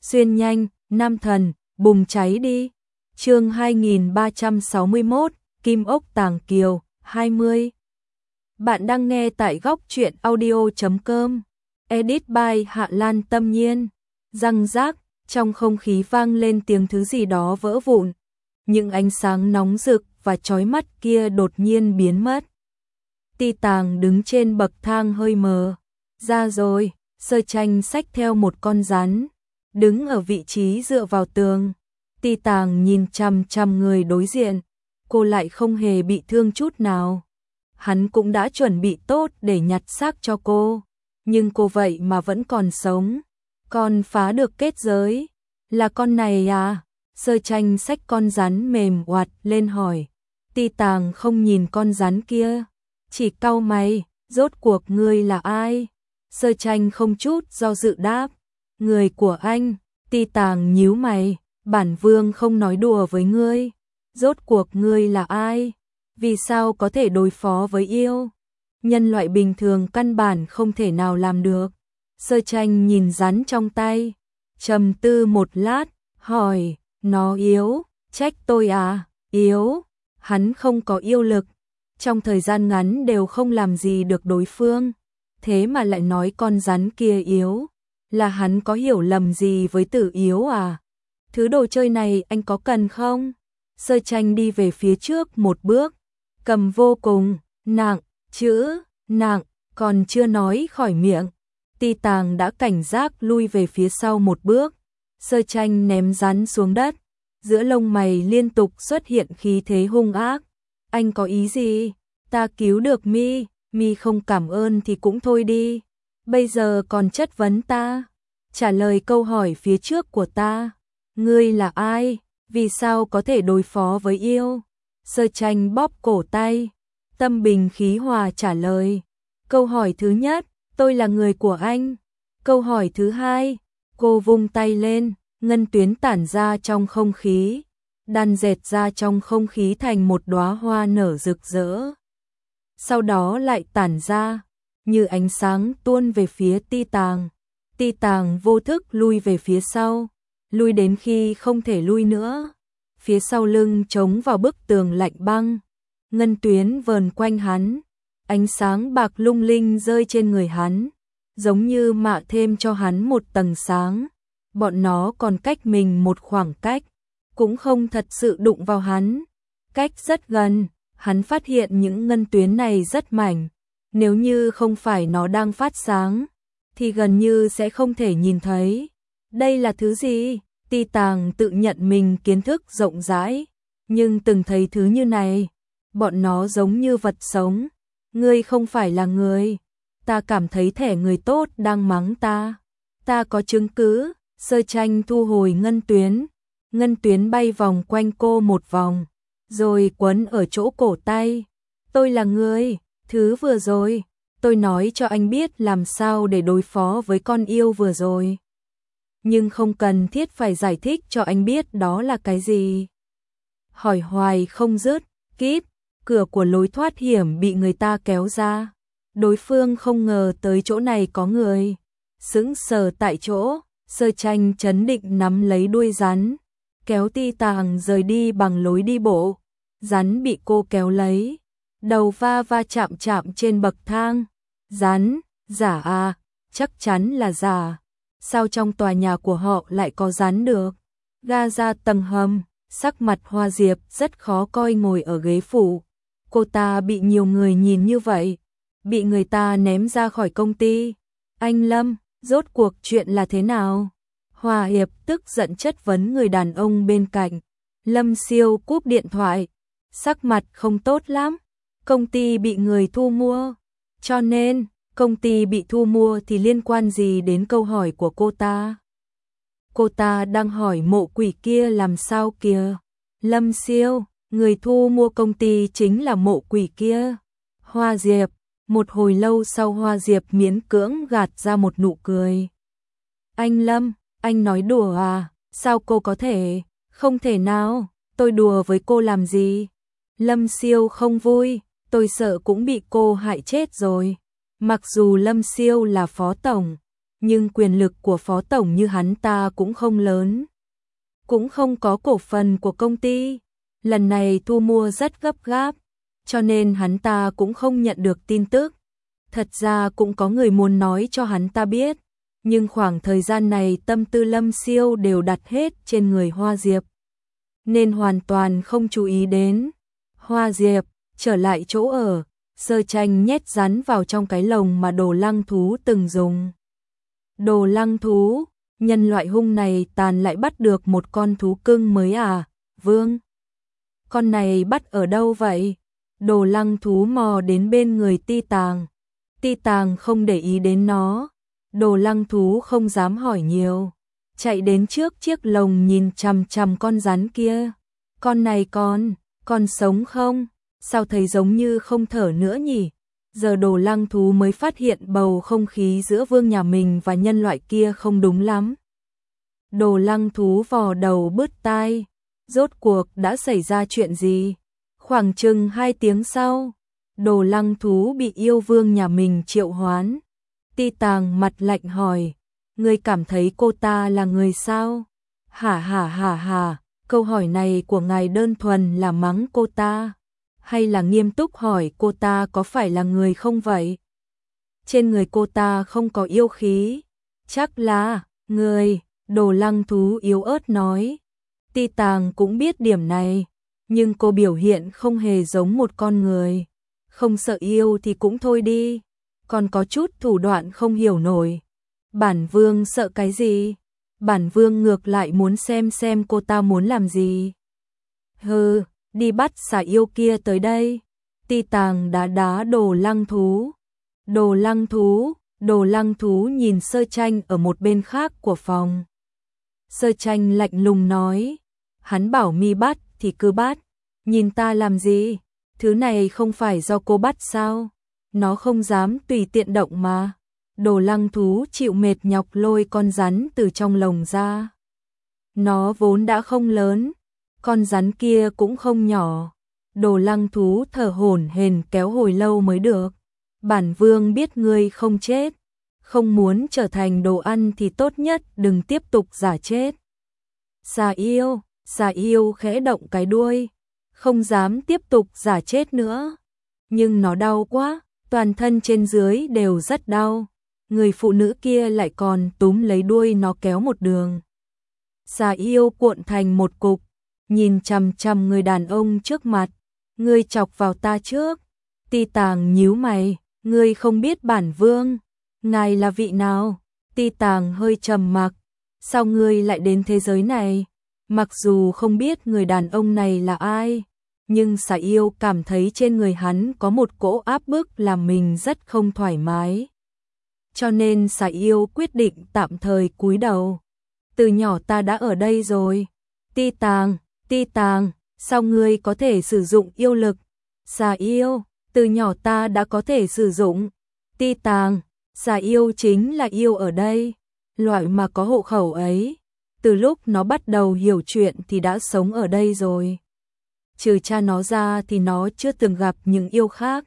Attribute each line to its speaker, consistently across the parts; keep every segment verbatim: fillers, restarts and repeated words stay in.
Speaker 1: Xuyên nhanh, nam thần, bùng cháy đi. Chương hai nghìn ba trăm sáu mươi mốt, Kim ốc tàng kiều, hai mươi. Bạn đang nghe tại góc truyện audio chấm com. Edit by Hạ Lan Tâm Nhiên. Răng rác, trong không khí vang lên tiếng thứ gì đó vỡ vụn. Những ánh sáng nóng rực và chói mắt kia đột nhiên biến mất. Ti Tàng đứng trên bậc thang hơi mờ. Ra rồi, Sơ Tranh xách theo một con rắn, đứng ở vị trí dựa vào tường. Ti Tàng nhìn chằm chằm người đối diện, cô lại không hề bị thương chút nào. Hắn cũng đã chuẩn bị tốt để nhặt xác cho cô, nhưng cô vậy mà vẫn còn sống. Con phá được kết giới, là con này à? Sơ Tranh xách con rắn mềm oặt lên hỏi. Ti Tàng không nhìn con rắn kia, chỉ cau mày, rốt cuộc ngươi là ai? Sơ Tranh không chút do dự đáp, người của anh. Ti Tàng nhíu mày, bản vương không nói đùa với ngươi. Rốt cuộc ngươi là ai? Vì sao có thể đối phó với yêu? Nhân loại bình thường căn bản không thể nào làm được. Sơ Tranh nhìn rắn trong tay, trầm tư một lát, hỏi, nó yếu, trách tôi à? Yếu? Hắn không có yêu lực, trong thời gian ngắn đều không làm gì được đối phương, thế mà lại nói con rắn kia yếu, là hắn có hiểu lầm gì với Tử Yếu à? Thứ đồ chơi này anh có cần không? Sơ Tranh đi về phía trước một bước, cầm vô cùng nặng, chữ nặng còn chưa nói khỏi miệng, Ti Tàng đã cảnh giác lui về phía sau một bước. Sơ Tranh ném rắn xuống đất, giữa lông mày liên tục xuất hiện khí thế hung ác. Anh có ý gì? Ta cứu được mi, mi không cảm ơn thì cũng thôi đi. Bây giờ còn chất vấn ta, trả lời câu hỏi phía trước của ta. Ngươi là ai? Vì sao có thể đối phó với yêu? Sơ Tranh bóp cổ tay, tâm bình khí hòa trả lời. Câu hỏi thứ nhất, tôi là người của anh. Câu hỏi thứ hai, cô vung tay lên, ngân tuyến tản ra trong không khí, đan dệt ra trong không khí thành một đóa hoa nở rực rỡ. Sau đó lại tản ra, như ánh sáng tuôn về phía Ti Tàng. Ti Tàng vô thức lui về phía sau, lui đến khi không thể lui nữa. Phía sau lưng chống vào bức tường lạnh băng, ngân tuyến vờn quanh hắn, ánh sáng bạc lung linh rơi trên người hắn, giống như mạ thêm cho hắn một tầng sáng. Bọn nó còn cách mình một khoảng cách, cũng không thật sự đụng vào hắn. Cách rất gần, hắn phát hiện những ngân tuyến này rất mảnh. Nếu như không phải nó đang phát sáng, thì gần như sẽ không thể nhìn thấy. Đây là thứ gì? Ti Tàng tự nhận mình kiến thức rộng rãi, nhưng từng thấy thứ như này, bọn nó giống như vật sống. Ngươi không phải là người. Ta cảm thấy thẻ người tốt đang mắng ta. Ta có chứng cứ. Sơ Tranh thu hồi ngân tuyến, ngân tuyến bay vòng quanh cô một vòng, rồi quấn ở chỗ cổ tay. Tôi là người, thứ vừa rồi, tôi nói cho anh biết làm sao để đối phó với con yêu vừa rồi. Nhưng không cần thiết phải giải thích cho anh biết đó là cái gì. Hỏi hoài không dứt, kíp, cửa của lối thoát hiểm bị người ta kéo ra. Đối phương không ngờ tới chỗ này có người, sững sờ tại chỗ. Sơ Tranh trấn định nắm lấy đuôi rắn, kéo Ti Tàng rời đi bằng lối đi bộ. Rắn bị cô kéo lấy, đầu va va chạm chạm trên bậc thang. Rắn, giả à, chắc chắn là giả. Sao trong tòa nhà của họ lại có rắn được? Ga ra tầng hầm, sắc mặt Hoa Diệp rất khó coi ngồi ở ghế phụ. Cô ta bị nhiều người nhìn như vậy, bị người ta ném ra khỏi công ty. Anh Lâm, rốt cuộc chuyện là thế nào? Hoa Hiệp tức giận chất vấn người đàn ông bên cạnh. Lâm Siêu cúp điện thoại, sắc mặt không tốt lắm. Công ty bị người thu mua, cho nên công ty bị thu mua thì liên quan gì đến câu hỏi của cô ta? Cô ta đang hỏi mộ quỷ kia làm sao kìa. Lâm Siêu, người thu mua công ty chính là mộ quỷ kia. Hoa Diệp. Một hồi lâu sau Hoa Diệp miễn cưỡng gạt ra một nụ cười. Anh Lâm, anh nói đùa à? Sao cô có thể? Không thể nào, tôi đùa với cô làm gì? Lâm Siêu không vui, tôi sợ cũng bị cô hại chết rồi. Mặc dù Lâm Siêu là phó tổng, nhưng quyền lực của phó tổng như hắn ta cũng không lớn. Cũng không có cổ phần của công ty. Lần này thu mua rất gấp gáp, cho nên hắn ta cũng không nhận được tin tức. Thật ra cũng có người muốn nói cho hắn ta biết, nhưng khoảng thời gian này tâm tư Lâm Siêu đều đặt hết trên người Hoa Diệp, nên hoàn toàn không chú ý đến. Hoa Diệp trở lại chỗ ở, Sơ Tranh nhét rắn vào trong cái lồng mà Đồ Lăng Thú từng dùng. Đồ Lăng Thú, nhân loại hung này tàn lại bắt được một con thú cưng mới à, Vương? Con này bắt ở đâu vậy? Đồ Lăng Thú mò đến bên người Ti Tàng. Ti Tàng không để ý đến nó. Đồ Lăng Thú không dám hỏi nhiều, chạy đến trước chiếc lồng nhìn chằm chằm con rắn kia. Con này con, con sống không? Sao thấy giống như không thở nữa nhỉ? Giờ Đồ Lăng Thú mới phát hiện bầu không khí giữa Vương nhà mình và nhân loại kia không đúng lắm. Đồ Lăng Thú vò đầu bứt tai. Rốt cuộc đã xảy ra chuyện gì? Khoảng chừng hai tiếng sau, Đồ Lăng Thú bị yêu Vương nhà mình triệu hoán. Ti Tàng mặt lạnh hỏi, ngươi cảm thấy cô ta là người sao? Hả hả hả hả, câu hỏi này của ngài đơn thuần là mắng cô ta, hay là nghiêm túc hỏi cô ta có phải là người không vậy? Trên người cô ta không có yêu khí, chắc là người. Đồ Lăng Thú yếu ớt nói. Ti Tàng cũng biết điểm này, nhưng cô biểu hiện không hề giống một con người. Không sợ yêu thì cũng thôi đi, còn có chút thủ đoạn không hiểu nổi. Bản Vương sợ cái gì? Bản Vương ngược lại muốn xem xem cô ta muốn làm gì. Hừ, đi bắt xà yêu kia tới đây. Ti Tàng đá đá Đồ Lăng Thú. Đồ Lăng Thú, Đồ Lăng Thú nhìn Sơ Tranh ở một bên khác của phòng. Sơ Tranh lạnh lùng nói, hắn bảo mi bắt thì cứ bắt, nhìn ta làm gì? Thứ này không phải do cô bắt sao? Nó không dám tùy tiện động mà. Đồ Lăng Thú chịu mệt nhọc lôi con rắn từ trong lồng ra. Nó vốn đã không lớn, con rắn kia cũng không nhỏ. Đồ Lăng Thú thở hổn hển kéo hồi lâu mới được. Bản Vương biết ngươi không chết, không muốn trở thành đồ ăn thì tốt nhất đừng tiếp tục giả chết. Xà yêu, xà yêu khẽ động cái đuôi, không dám tiếp tục giả chết nữa. Nhưng nó đau quá, toàn thân trên dưới đều rất đau. Người phụ nữ kia lại còn túm lấy đuôi nó kéo một đường. Xà yêu cuộn thành một cục, nhìn chằm chằm người đàn ông trước mặt. Ngươi chọc vào ta trước. Ti Tàng nhíu mày, ngươi không biết bản Vương, ngài là vị nào? Ti Tàng hơi trầm mặc, sao ngươi lại đến thế giới này? Mặc dù không biết người đàn ông này là ai, nhưng xà yêu cảm thấy trên người hắn có một cỗ áp bức làm mình rất không thoải mái. Cho nên xà yêu quyết định tạm thời cúi đầu. Từ nhỏ ta đã ở đây rồi. Ti Tàng, Ti Tàng, sao ngươi có thể sử dụng yêu lực? Xà yêu, từ nhỏ ta đã có thể sử dụng. Ti Tàng, xà yêu chính là yêu ở đây, loại mà có hộ khẩu ấy. Từ lúc nó bắt đầu hiểu chuyện thì đã sống ở đây rồi. Trừ cha nó ra thì nó chưa từng gặp những yêu khác.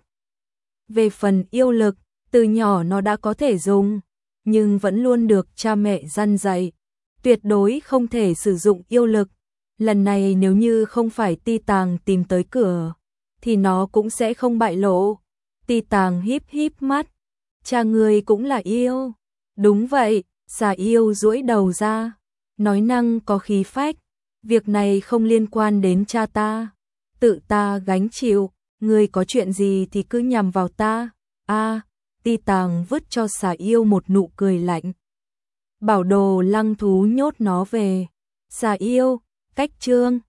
Speaker 1: Về phần yêu lực, từ nhỏ nó đã có thể dùng, nhưng vẫn luôn được cha mẹ răn dạy, tuyệt đối không thể sử dụng yêu lực. Lần này nếu như không phải Ti Tàng tìm tới cửa, thì nó cũng sẽ không bại lộ. Ti Tàng híp híp mắt, cha ngươi cũng là yêu. Đúng vậy, xà yêu duỗi đầu ra, nói năng có khí phách, việc này không liên quan đến cha ta, tự ta gánh chịu, ngươi có chuyện gì thì cứ nhằm vào ta. A, à, Ti Tàng vứt cho xà yêu một nụ cười lạnh. Bảo Đồ Lăng Thú nhốt nó về. Xà yêu, cách chương